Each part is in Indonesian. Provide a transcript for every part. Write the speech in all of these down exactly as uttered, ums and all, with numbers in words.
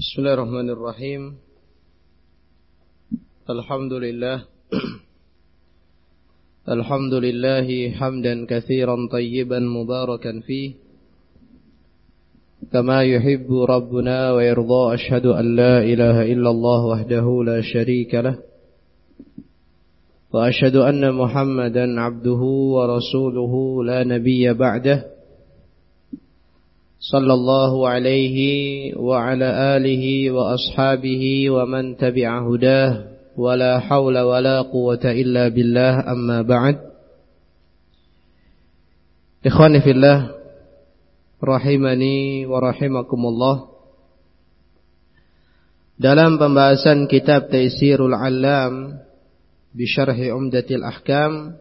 Bismillahirrahmanirrahim. Alhamdulillah. Alhamdulillahi hamdan katsiran tayyiban mubarakan fih. Kama yuhibbu rabbuna wa yarda. Ashhadu an la ilaha illallah wahdahu la syarika lah. Wa ashhadu anna Muhammadan abduhu wa rasuluhu la nabiyya ba'dah. Sallallahu alaihi wa ala alihi wa ashabihi wa man tabi'a hudah wa la hawla wa la quwwata illa billah, amma ba'd. Ikhwani fillah, rahimani wa rahimakumullah. Dalam pembahasan kitab Taisirul Allam bi Syarhi Umdatil Ahkam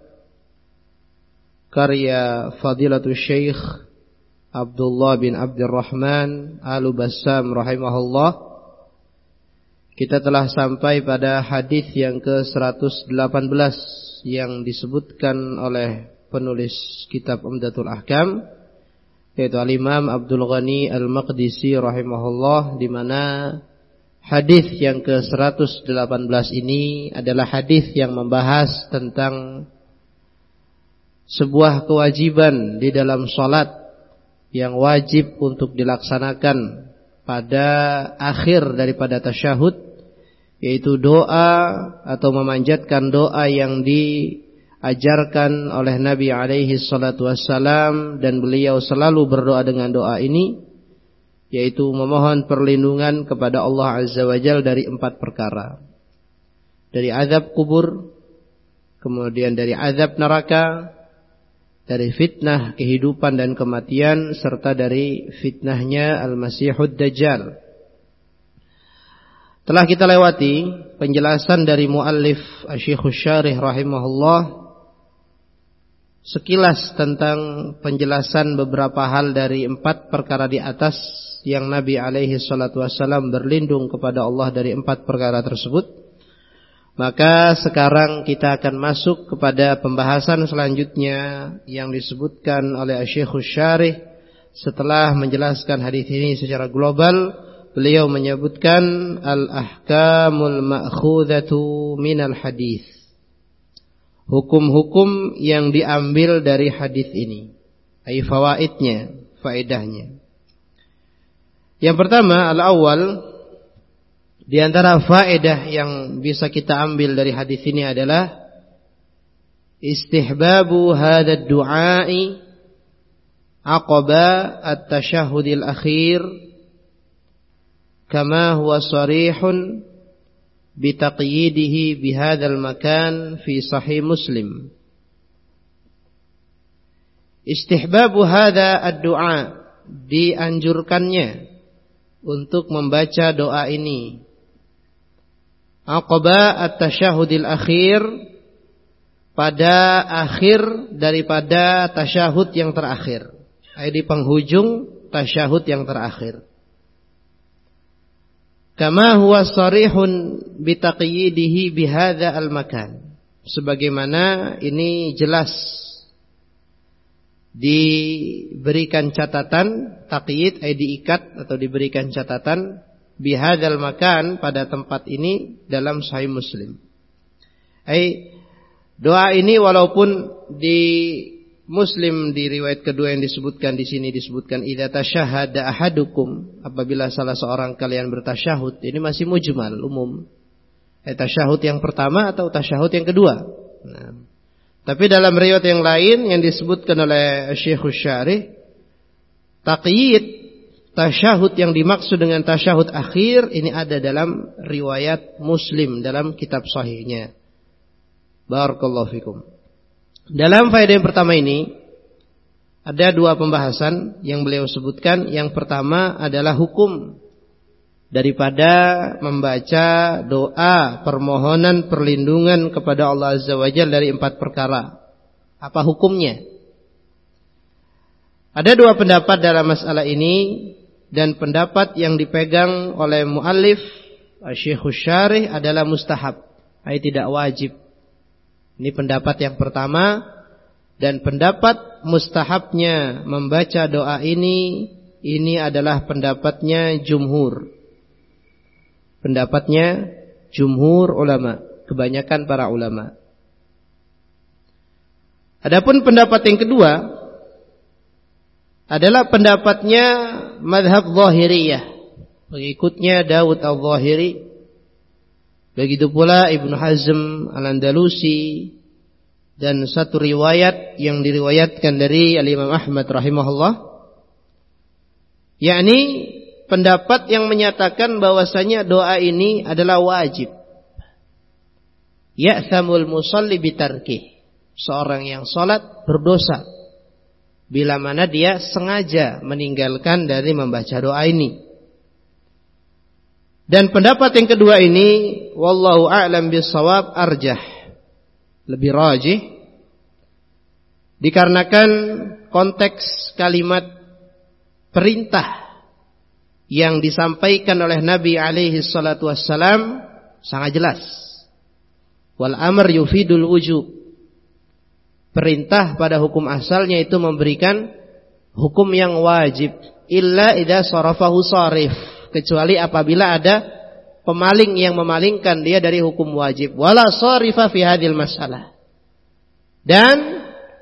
karya Fadilatul Syekh Abdullah bin Abdurrahman Al-Bassam rahimahullah, kita telah sampai pada hadis yang ke seratus delapan belas yang disebutkan oleh penulis kitab Umdatul Ahkam, yaitu Al-Imam Abdul Ghani Al-Maqdisi rahimahullah, di mana hadis yang ke seratus delapan belas ini adalah hadis yang membahas tentang sebuah kewajiban di dalam salat yang wajib untuk dilaksanakan pada akhir daripada tasyahud, yaitu doa atau memanjatkan doa yang diajarkan oleh Nabi alaihi salatu wassalam, dan beliau selalu berdoa dengan doa ini, yaitu memohon perlindungan kepada Allah azza wa jalla dari empat perkara: dari azab kubur, kemudian dari azab neraka, dari fitnah kehidupan dan kematian, serta dari fitnahnya Al-Masihud Dajjal. Telah kita lewati penjelasan dari muallif Asy-Syaikh Syarih rahimahullah sekilas tentang penjelasan beberapa hal dari empat perkara di atas yang Nabi alaihi salatu wassalam berlindung kepada Allah dari empat perkara tersebut. Maka sekarang kita akan masuk kepada pembahasan selanjutnya yang disebutkan oleh Asy-Syaikh Syarih. Setelah menjelaskan hadis ini secara global, beliau menyebutkan al-ahkamul ma'khudatu minal hadis, hukum-hukum yang diambil dari hadis ini, ai fawaidnya, faedahnya. Yang pertama, al-awwal, di antara faedah yang bisa kita ambil dari hadis ini adalah istihbabu hadzal du'a'i aqaba at-tasyahhudil akhir, kama huwa sharihun bi taqyidihi bi hadzal makan fi sahih Muslim. Istihbabu hadza ad-du'a, dianjurkannya untuk membaca doa ini, aqaba at-tasyahhudil akhir, pada akhir daripada tasyahud yang terakhir, ay di penghujung tasyahud yang terakhir. Kama huwa sharihun bi taqyidihi bi hadza al-makan, sebagaimana ini jelas diberikan catatan, taqyid ay diikat atau diberikan catatan, bihadzal makan, pada tempat ini, dalam Sahih Muslim. Ai doa ini walaupun di Muslim di riwayat kedua yang disebutkan di sini disebutkan idza tasyahhada ahadukum, apabila salah seorang kalian bertasyahud, ini masih mujmal, umum. Ai tasyahud yang pertama atau tasyahud yang kedua. Nah, tapi dalam riwayat yang lain yang disebutkan oleh Syaikh Syarih, taqyid tasyahud yang dimaksud dengan tasyahud akhir ini ada dalam riwayat Muslim dalam kitab sahihnya. Barakallahu fikum. Dalam faedah yang pertama ini ada dua pembahasan yang beliau sebutkan. Yang pertama adalah hukum daripada membaca doa permohonan perlindungan kepada Allah azza wa jalla dari empat perkara. Apa hukumnya? Ada dua pendapat dalam masalah ini, dan pendapat yang dipegang oleh muallif Asy-Syaikh Syarih adalah mustahab, ai tidak wajib. Ini pendapat yang pertama, dan pendapat mustahabnya membaca doa ini ini adalah pendapatnya jumhur. pendapatnya jumhur ulama, kebanyakan para ulama. Adapun pendapat yang kedua adalah pendapatnya mazhab Zahiriyah, pengikutnya Daud al-Zahiri. Begitu pula Ibnu Hazm al-Andalusi, dan satu riwayat yang diriwayatkan dari Al-Imam Ahmad rahimahullah, yakni pendapat yang menyatakan bahwasanya doa ini adalah wajib. Ya'thamul musalli bitarkih, seorang yang salat berdosa bila mana dia sengaja meninggalkan dari membaca doa ini. Dan pendapat yang kedua ini, wallahu a'lam bis-shawab, arjah, lebih rajih, dikarenakan konteks kalimat perintah yang disampaikan oleh Nabi alaihi salatu wassalam sangat jelas. Wal amr yufidul wujub. Perintah pada hukum asalnya itu memberikan hukum yang wajib, illa idza sarafahu sarif, kecuali apabila ada pemaling yang memalingkan dia dari hukum wajib. Wala sarifa fi hadhil masalah. Dan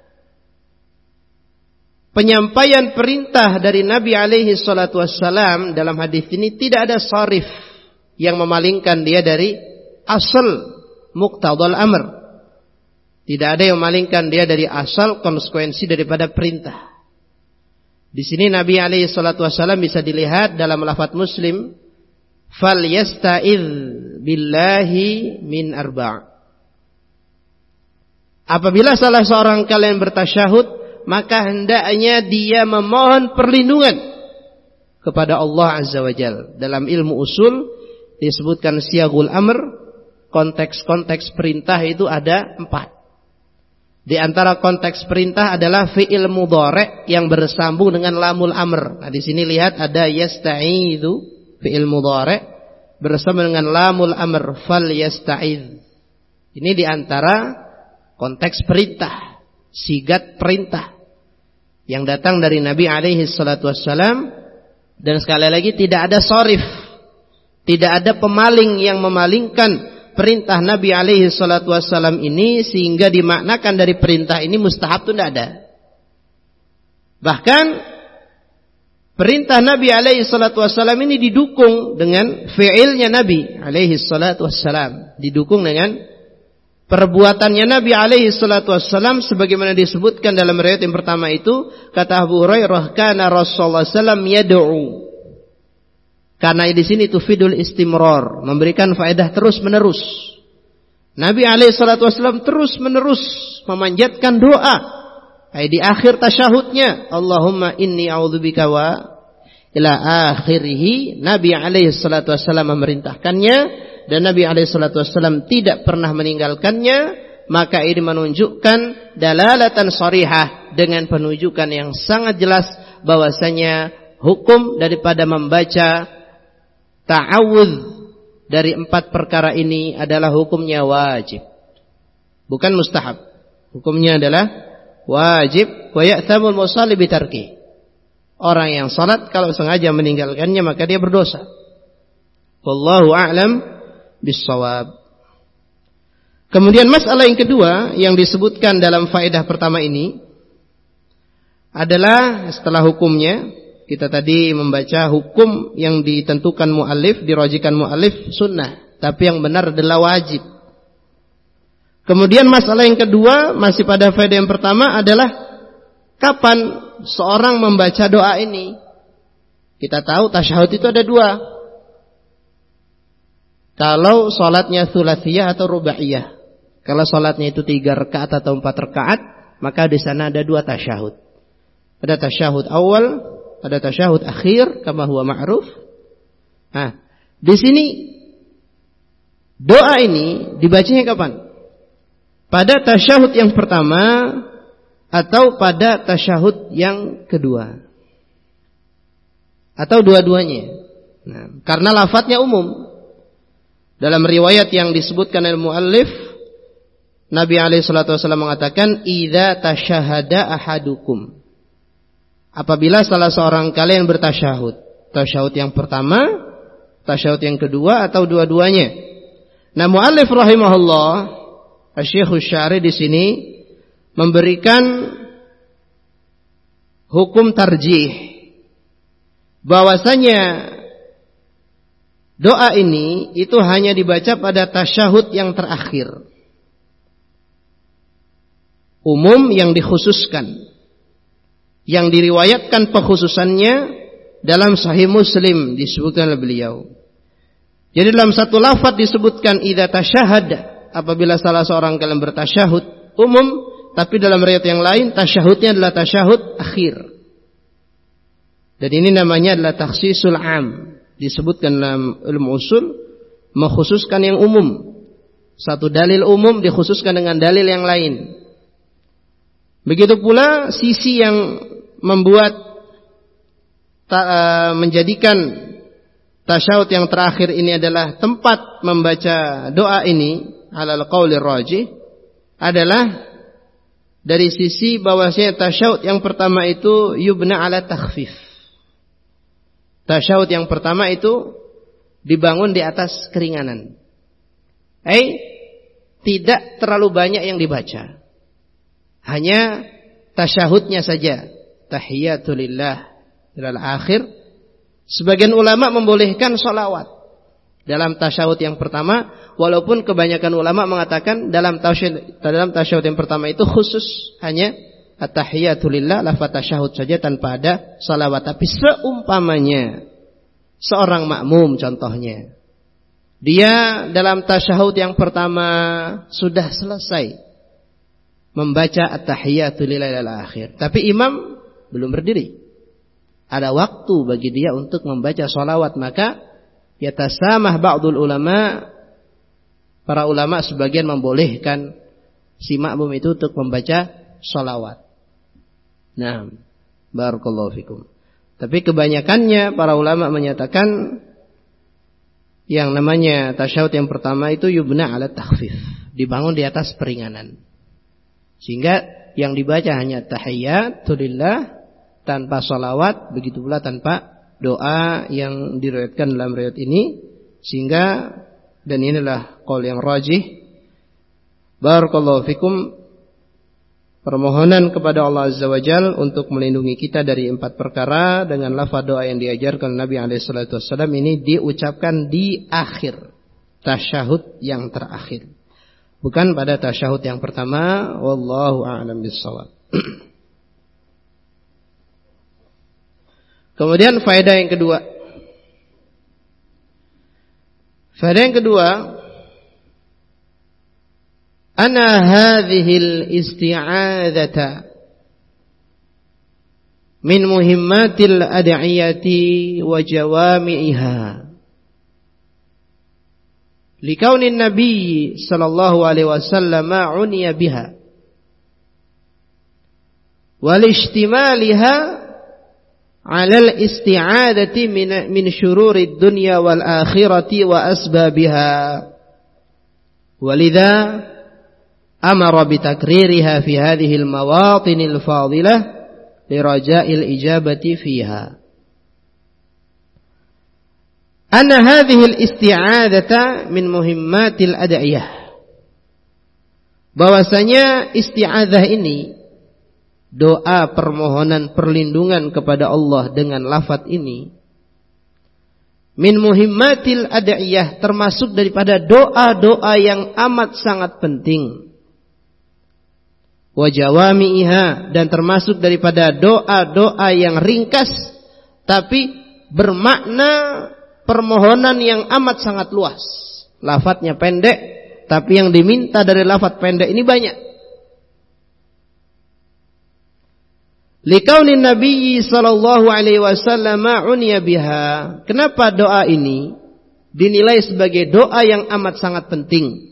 penyampaian perintah dari Nabi alaihi salatu wassalam dalam hadis ini tidak ada sarif yang memalingkan dia dari asal muqtadal amr. Tidak ada yang memalingkan dia dari asal konsekuensi daripada perintah. Di sini Nabi alaihi salatu wassalam bisa dilihat dalam lafaz Muslim, fal yasta'idz billahi min arba'. Apabila salah seorang kalian bertasyahud, maka hendaknya dia memohon perlindungan kepada Allah Azza wa Jalla. Dalam ilmu usul disebutkan siyagul amr, konteks-konteks perintah itu ada empat. Di antara konteks perintah adalah fi'il mudhari' yang bersambung dengan lamul amr. Nah, di sini lihat ada yasta'idzu, fi'il mudhari' bersambung dengan lamul amr, fal yasta'idz. Ini di antara konteks perintah, sigat perintah yang datang dari Nabi alaihi salatu wassalam. Dan sekali lagi tidak ada sharif, tidak ada pemaling yang memalingkan perintah Nabi alaihi salatu wassalam ini sehingga dimaknakan dari perintah ini mustahab, itu tidak ada. Bahkan perintah Nabi alaihi salatu wassalam ini didukung dengan fi'ilnya Nabi alaihi salatu wassalam, didukung dengan perbuatannya Nabi alaihi salatu wassalam, sebagaimana disebutkan dalam riwayat yang pertama itu, kata Abu Hurairah, kana Rasulullah sallallahu alaihi wasallam yad'u. Karena di sini tufidul istimrar, memberikan faedah terus menerus. Nabi alaihi salatu wasallam terus menerus memanjatkan doa. Ay di akhir tasyahudnya, Allahumma inni a'udzubika wa ila akhirih. Nabi alaihi salatu wasallam memerintahkannya dan Nabi alaihi salatu wasallam tidak pernah meninggalkannya. Maka ini menunjukkan dalalatan sharihah, dengan penunjukan yang sangat jelas bahwasanya hukum daripada membaca ta'awudz dari empat perkara ini adalah hukumnya wajib, bukan mustahab. Hukumnya adalah wajib. Wa ya'thamul musalli bitarki. Orang yang salat kalau sengaja meninggalkannya maka dia berdosa. Wallahu a'lam bis-shawab. Kemudian masalah yang kedua yang disebutkan dalam faedah pertama ini adalah setelah hukumnya. Kita tadi membaca hukum yang ditentukan mu'allif, dirajikan mu'allif sunnah, tapi yang benar adalah wajib. Kemudian masalah yang kedua masih pada faedah yang pertama adalah kapan seorang membaca doa ini. Kita tahu tasyahud itu ada dua. Kalau salatnya tsulatsiyah atau rubaiyah. Kalau salatnya itu tiga rakaat atau empat rakaat, maka di sana ada dua tasyahud. Ada tasyahud awal, ada tasyahud akhir, kama huwa ma'ruf. Nah, di sini doa ini dibacanya kapan? Pada tasyahud yang pertama atau pada tasyahud yang kedua? Atau dua-duanya? Nah, karena lafadznya umum. Dalam riwayat yang disebutkan oleh muallif, Nabi alaihi salatu wasallam mengatakan, "Idza tasyahada ahadukum." Apabila salah seorang kalian bertasyahud, tasyahud yang pertama tasyahud yang kedua atau dua-duanya. Nah, muallif rahimahullah, Asy-Syaikh Asy-Sya'ri di sini memberikan hukum tarjih bahwasanya doa ini itu hanya dibaca pada tasyahud yang terakhir. Umum yang dikhususkan, yang diriwayatkan pengkhususannya dalam Sahih Muslim disebutkan oleh beliau. Jadi dalam satu lafaz disebutkan idza tasyahad, apabila salah seorang kalian bertasyahud, umum, tapi dalam riwayat yang lain tasyahudnya adalah tasyahud akhir. Dan ini namanya adalah takhsisul am, disebutkan dalam ilmu usul mengkhususkan yang umum. Satu dalil umum dikhususkan dengan dalil yang lain. Begitu pula sisi yang membuat ta, uh, menjadikan tasyahud yang terakhir ini adalah tempat membaca doa ini alal qaulir rajih adalah dari sisi bahwasanya tasyahud yang pertama itu yubna ala takhfif. Tasyahud yang pertama itu dibangun di atas keringanan. Eh, tidak terlalu banyak yang dibaca. Hanya tasyahudnya saja. Tahiyatulillah ilal akhir. Sebagian ulama membolehkan sholawat dalam tasyahud yang pertama, walaupun kebanyakan ulama mengatakan dalam tasyahud, dalam tasyahud yang pertama itu khusus hanya at-tahiyatulillah, lafaz tasyahud saja tanpa ada sholawat. Tapi seumpamanya seorang makmum contohnya, dia dalam tasyahud yang pertama sudah selesai membaca at-tahiyatu lillahi al-akhir, tapi imam belum berdiri, ada waktu bagi dia untuk membaca sholawat, maka yatasamah ba'dul ulama, para ulama sebagian membolehkan si makmum itu untuk membaca sholawat. Nah, barakallahu fikum. Tapi kebanyakannya para ulama menyatakan yang namanya tasyahud yang pertama itu yubna ala takhfif, dibangun di atas peringanan. Sehingga yang dibaca hanya tahiyatulillah tanpa sholawat, begitu pula tanpa doa yang diriwayatkan dalam riwayat ini. Sehingga, dan inilah qaul yang rajih, barakallahu fikum, permohonan kepada Allah Azza wa Jalla untuk melindungi kita dari empat perkara dengan lafaz doa yang diajarkan Nabi alaihi salatu wasallam ini diucapkan di akhir tasyahud yang terakhir, bukan pada tasyahud yang pertama. Wallahu a'lam bishawab. Kemudian faedah yang kedua. Faedah yang kedua, ana hadhil isti'adzata min muhimmatil ad'iyati wa jawami'iha. Likaunin Nabi sallallahu alaihi wasallam uniya biha wal ishtimaliha 'ala al-isti'adati min min syururid dunya wal akhirati wa asbabiha. Walidha amara bitakririha fi hadhihi al-mawatin al-fadilah liraja'il ijabati fiha. Anna hadhihi al-isti'adzata min muhimmatil ad'iyah. Bahwasanya isti'adzah ini, doa permohonan perlindungan kepada Allah dengan lafaz ini, min muhimmatil ad'iyah, termasuk daripada doa-doa yang amat sangat penting. Wa jawami'iha, dan termasuk daripada doa-doa yang ringkas tapi bermakna permohonan yang amat sangat luas. Lafadznya pendek, tapi yang diminta dari lafadz pendek ini banyak. Likaunin Nabi sallallahu alaihi wasallam uniya biha. Kenapa doa ini dinilai sebagai doa yang amat sangat penting?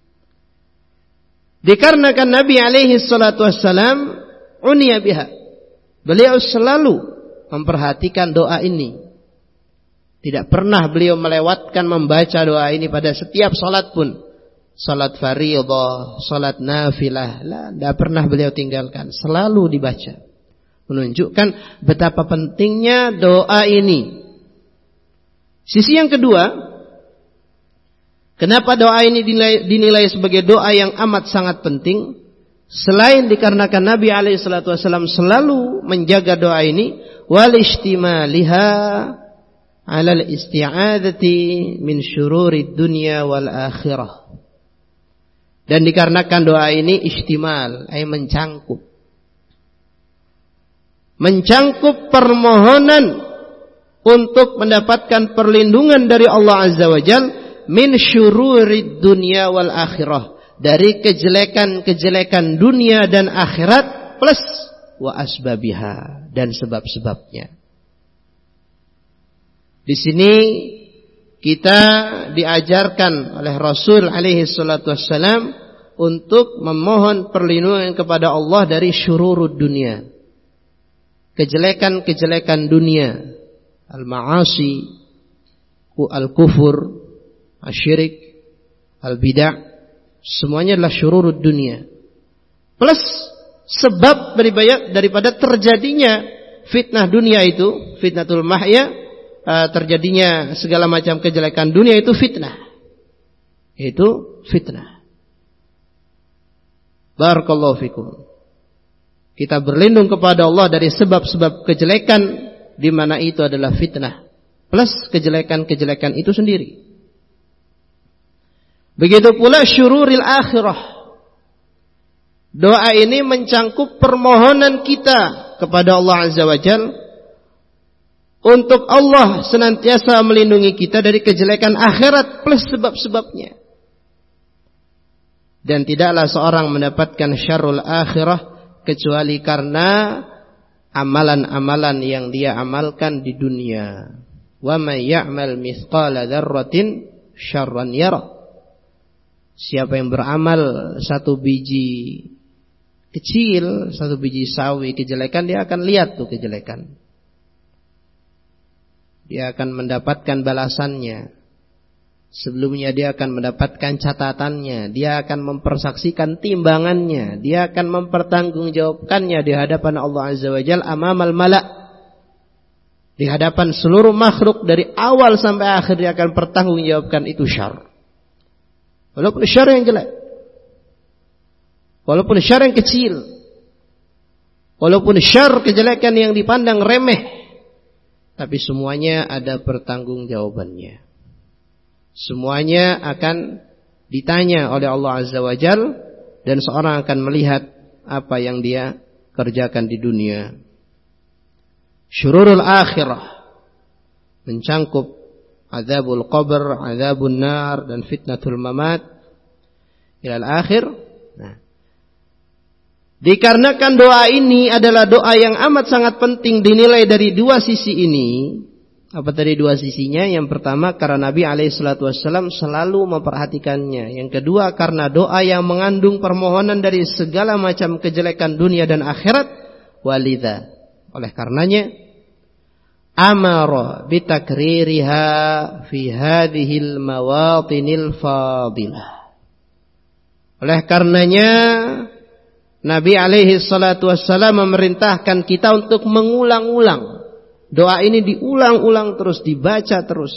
Dikarenakan Nabi alaihi salatu wassalam uniya biha, beliau selalu memperhatikan doa ini. Tidak pernah beliau melewatkan membaca doa ini pada setiap salat pun. Salat fardhiyah, salat nafilah, tidak pernah beliau tinggalkan, selalu dibaca. Menunjukkan betapa pentingnya doa ini. Sisi yang kedua, kenapa doa ini dinilai, dinilai sebagai doa yang amat sangat penting? Selain dikarenakan Nabi alaihi salatu wasallam selalu menjaga doa ini, wal istimaliha 'ala al-isti'adzati min syururid dunya wal akhirah. Dan dikarenakan doa ini istimal, ay mencangkup. Mencangkup permohonan untuk mendapatkan perlindungan dari Allah Azza wa Jalla min syururid dunya wal akhirah. Dari kejelekan-kejelekan dunia dan akhirat plus wa asbabiha dan sebab-sebabnya. Di sini kita diajarkan oleh Rasul alaihi salatu wassalam untuk memohon perlindungan kepada Allah dari syururud dunia. Kejelekan-kejelekan dunia, al-ma'asi, al-kufur, asyirik, al-bid'ah, semuanya adalah syururud dunia. Plus sebab daripada terjadinya fitnah dunia itu, fitnatul mahya, terjadinya segala macam kejelekan dunia itu fitnah. Itu fitnah. Barakallahu fikum. Kita berlindung kepada Allah dari sebab-sebab kejelekan di mana itu adalah fitnah. Plus kejelekan-kejelekan itu sendiri. Begitu pula syururil akhirah. Doa ini mencangkup permohonan kita kepada Allah Azza wa Jalla untuk Allah senantiasa melindungi kita dari kejelekan akhirat plus sebab-sebabnya. Dan tidaklah seorang mendapatkan syarrul akhirah kecuali karena amalan-amalan yang dia amalkan di dunia. Wa may ya'mal mithqala dzarratin syarran yarah. Siapa yang beramal satu biji kecil, satu biji sawi kejelekan, dia akan lihat tuh kejelekan. Dia akan mendapatkan balasannya. Sebelumnya dia akan mendapatkan catatannya. Dia akan mempersaksikan timbangannya. Dia akan mempertanggungjawabkannya di hadapan Allah Azza wa Jalla amamal mala'. Di hadapan seluruh makhluk dari awal sampai akhir dia akan pertanggungjawabkan itu syarr. Walaupun syarr yang jelek, walaupun syarr yang kecil, walaupun syarr kejelekan yang dipandang remeh, tapi semuanya ada pertanggungjawabannya. Semuanya akan ditanya oleh Allah Azza wa Jalla dan seorang akan melihat apa yang dia kerjakan di dunia. Syururul akhirah mencangkup azabul qabr, azabun nar, dan fitnatul mamat ilal akhir. Nah, dikarenakan doa ini adalah doa yang amat sangat penting dinilai dari dua sisi ini. Apa tadi dua sisinya? Yang pertama karena Nabi alaihi salatu wassalam selalu memperhatikannya. Yang kedua karena doa yang mengandung permohonan dari segala macam kejelekan dunia dan akhirat. Walidha, oleh karenanya amara bitakririha fi hadhil mawatinil fadilah. Oleh karenanya Nabi alaihi salatu wassalam memerintahkan kita untuk mengulang-ulang doa ini, diulang-ulang terus, dibaca terus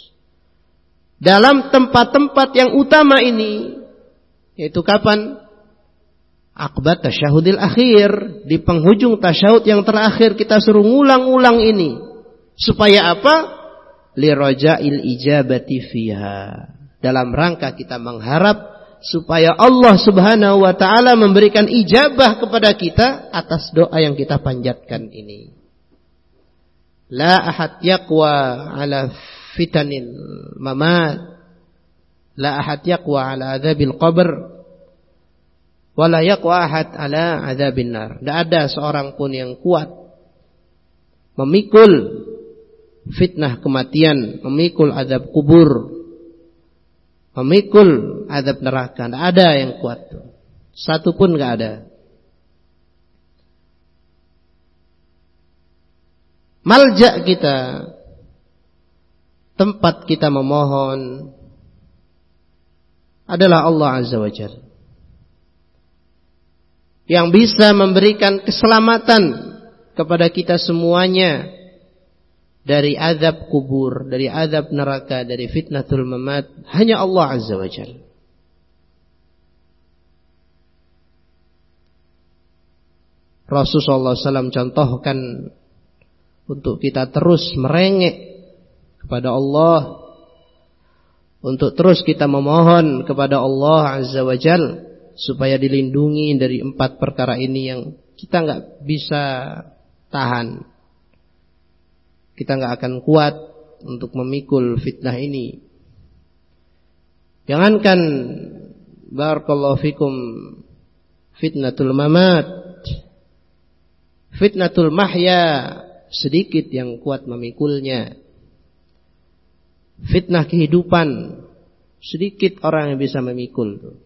dalam tempat-tempat yang utama ini. Yaitu kapan? Aqbat tasyahudil akhir, di penghujung tasyahud yang terakhir kita suruh ngulang-ulang ini. Supaya apa? Liraja'il ijabati fiha, dalam rangka kita mengharap supaya Allah Subhanahu wa taala memberikan ijabah kepada kita atas doa yang kita panjatkan ini. La ahad yaqwa ala fitanil mamat, la ahad yaqwa ala adzabil qabr, wa la yaqwa ahad ala adzabin nar. Tidak ada seorang pun yang kuat memikul fitnah kematian, memikul azab kubur, memikul azab neraka. Tidak ada yang kuat, satu pun tidak ada. Malja kita, tempat kita memohon adalah Allah Azza wa Jalla, yang bisa memberikan keselamatan kepada kita semuanya dari azab kubur, dari azab neraka, dari fitnatul mamat hanya Allah Azza wa Jalla. Rasulullah sallallahu alaihi wasallam contohkan untuk kita terus merengek kepada Allah, untuk terus kita memohon kepada Allah Azza wa Jalla supaya dilindungi dari empat perkara ini yang kita nggak bisa tahan. Kita nggak akan kuat untuk memikul fitnah ini. Jangankan barakallahu fikum fitnatul mamat, fitnatul mahya sedikit yang kuat memikulnya. Fitnah kehidupan sedikit orang yang bisa memikul.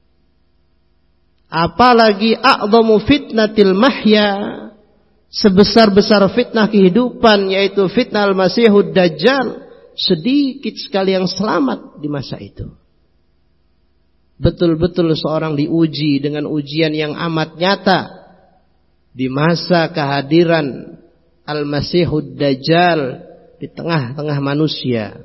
Apalagi a'dhamu fitnatil mahya, sebesar-besar fitnah kehidupan yaitu fitnah al-Masihud Dajjal, sedikit sekali yang selamat di masa itu. Betul-betul seorang diuji dengan ujian yang amat nyata di masa kehadiran al-Masihud Dajjal di tengah-tengah manusia.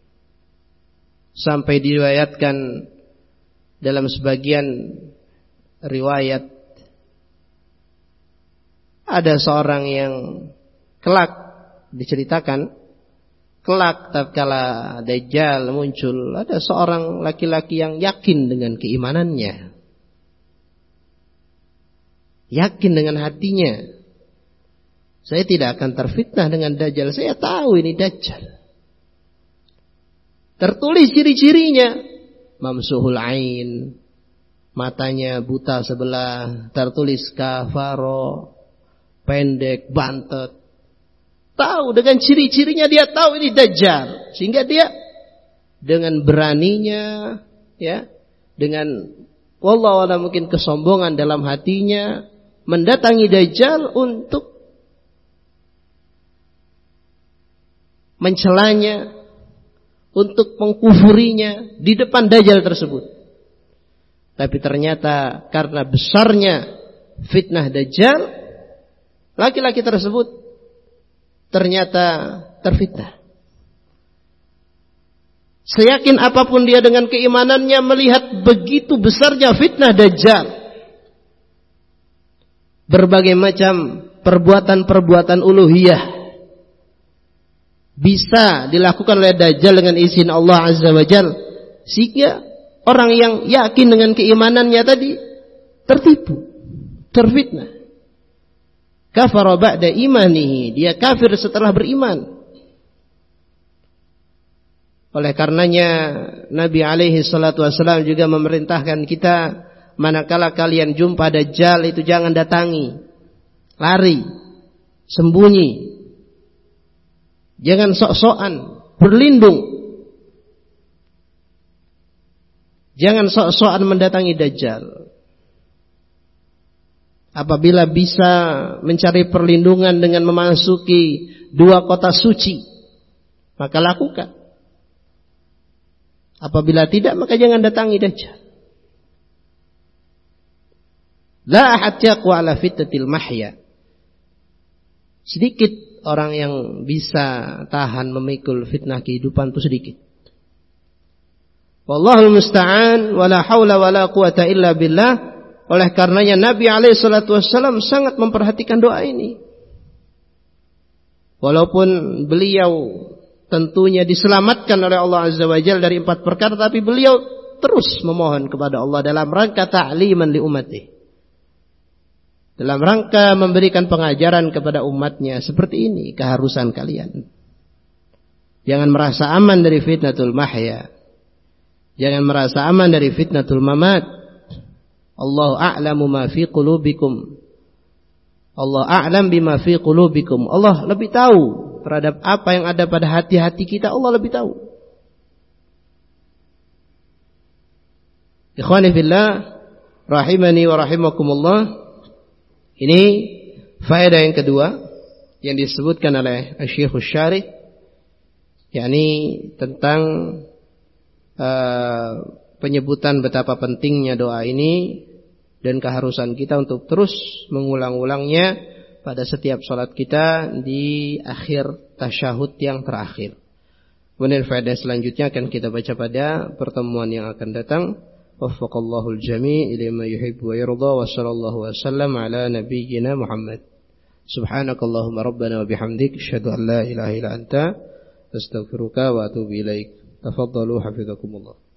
Sampai diriwayatkan dalam sebagian riwayat ada seorang yang kelak diceritakan, kelak tatkala Dajjal muncul, ada seorang laki-laki yang yakin dengan keimanannya, yakin dengan hatinya, saya tidak akan terfitnah dengan Dajjal, saya tahu ini Dajjal. Tertulis ciri-cirinya, mamsuhul ain, matanya buta sebelah, tertulis kafaro, pendek, bantet. Tahu dengan ciri-cirinya, dia tahu ini Dajjal, sehingga dia dengan beraninya, ya, dengan wallahu a'lam mungkin kesombongan dalam hatinya, mendatangi Dajjal untuk mencelanya, untuk mengkufurinya di depan Dajjal tersebut. Tapi ternyata karena besarnya fitnah Dajjal, laki-laki tersebut ternyata terfitnah. Seyakin apapun dia dengan keimanannya, melihat begitu besarnya fitnah Dajjal, berbagai macam perbuatan-perbuatan uluhiyah bisa dilakukan oleh Dajjal dengan izin Allah Azza wa Jalla, sehingga orang yang yakin dengan keimanannya tadi tertipu, terfitnah. Kafara ba'da imanihi, dia kafir setelah beriman. Oleh karenanya Nabi alaihi salatu wasallam juga memerintahkan kita, manakala kalian jumpa Dajjal itu jangan datangi, lari, sembunyi. Jangan sok-sokan, berlindung. Jangan sok-sokan mendatangi Dajjal. Apabila bisa mencari perlindungan dengan memasuki dua kota suci, maka lakukan. Apabila tidak, maka jangan datangi Dajjal. La ahad yaqwa ala fitnatil mahya. Sedikit orang yang bisa tahan memikul fitnah kehidupan itu sedikit. Wallahul musta'an, wala haula wala quwata illa billah. Oleh karenanya Nabi alaihi salatu wassalam sangat memperhatikan doa ini. Walaupun beliau tentunya diselamatkan oleh Allah Azza wa Jalla dari empat perkara, tapi beliau terus memohon kepada Allah dalam rangka ta'liman li ummatihi, dalam rangka memberikan pengajaran kepada umatnya. Seperti ini keharusan kalian. Jangan merasa aman dari fitnatul mahya, jangan merasa aman dari fitnatul mamat. Allahu a'lamu ma fi qulubikum, Allah a'lam bima fi qulubikum. Allah lebih tahu terhadap apa yang ada pada hati-hati kita. Allah lebih tahu. Ikhwani fillah, rahimani wa rahimakumullah. Ini faedah yang kedua yang disebutkan oleh Syekhul Syarih, yakni tentang uh, penyebutan betapa pentingnya doa ini dan keharusan kita untuk terus mengulang-ulangnya pada setiap salat kita di akhir tasyahud yang terakhir. Kemudian faedah selanjutnya akan kita baca pada pertemuan yang akan datang. Waffaqallahu al-jami' ila ma yuhibbu wa yarda wa sallallahu wa sallam ala nabiyyina Muhammad. Subhanakallahumma rabbana wa bihamdik asyhadu an la ilaha illa anta astaghfiruka wa atubu ilaik. Tafaddalu hafizakumullah.